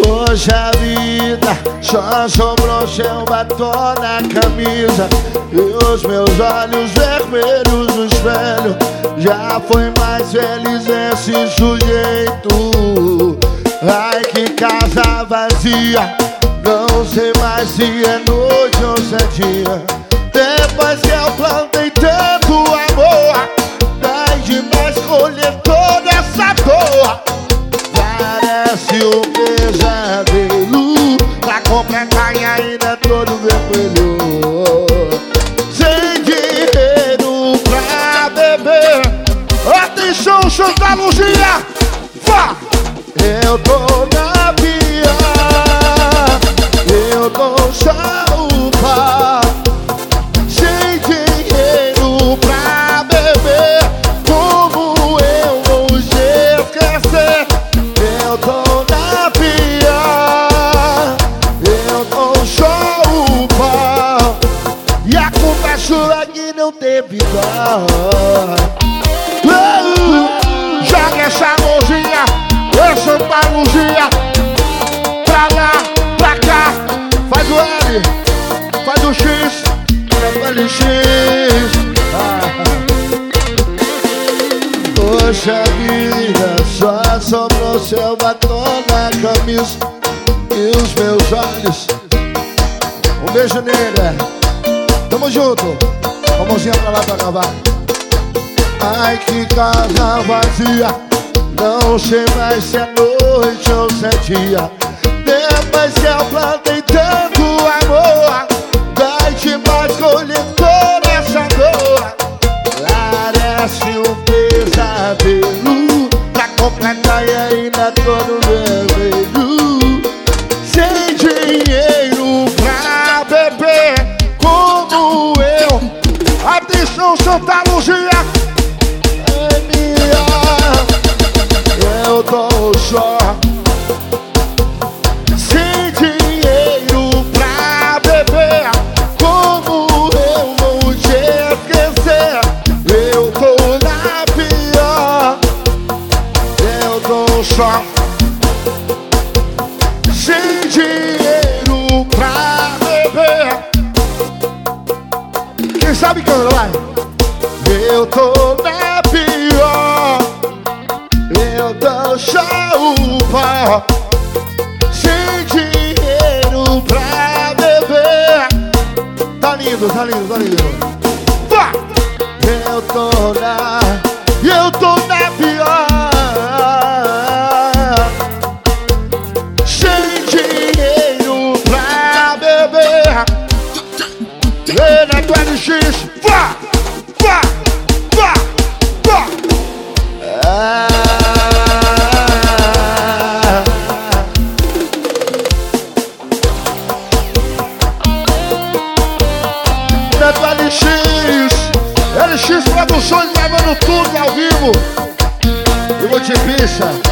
Poxa vida, só sobrou seu batom na camisa e os meus olhos vermelhos no espelho. Já foi mais feliz esse sujeito. Ai, que casa vazia, não sei mais se é noite ou se é dia. Depois que eu plantei tanto amor, dai demais colher toda essa dor. Parece um pesadelo, pra completar e ainda todo vermelho. Sem dinheiro pra beber. Atenção, Santa Luzia! Vá! Eu tô na via, eu tô salva. Sem dinheiro pra beber, como eu vou te esquecer? Eu tô na via, eu tô só o pau. E a culpa é sua que não teve dó. Joga essa mãozinha, Santa Luzia, pra lá, pra cá. Faz o L, faz o X, faz o LX. Poxa vida, só sobrou seu batom na camisa e os meus olhos. Um beijo nele, tamo junto. Com a mãozinha pra lá pra acabar. Ai, que casa vazia, não sei mais se é noite ou se é dia. Depois que eu plantei tanto amor, dai demais colher toda essa dor. Parece um pesadelo, pra completar e ainda todo vermelho. Sem dinheiro pra beber, como eu. Atenção, Santa Luzia! Eu tô só, sem dinheiro pra beber, como eu vou te esquecer? Eu tô na pior, eu tô só, sem dinheiro pra beber. Quem sabe canta, vai? Eu tô na pior, eu dou só o pó, sem dinheiro pra beber. Tá lindo, tá lindo, tá lindo. Vá! Eu tô na pior, sem dinheiro pra beber. Vem na tua LX, vá! Vá! Vá! Vá! LX Produções gravando tudo ao vivo. Eu vou te pisar.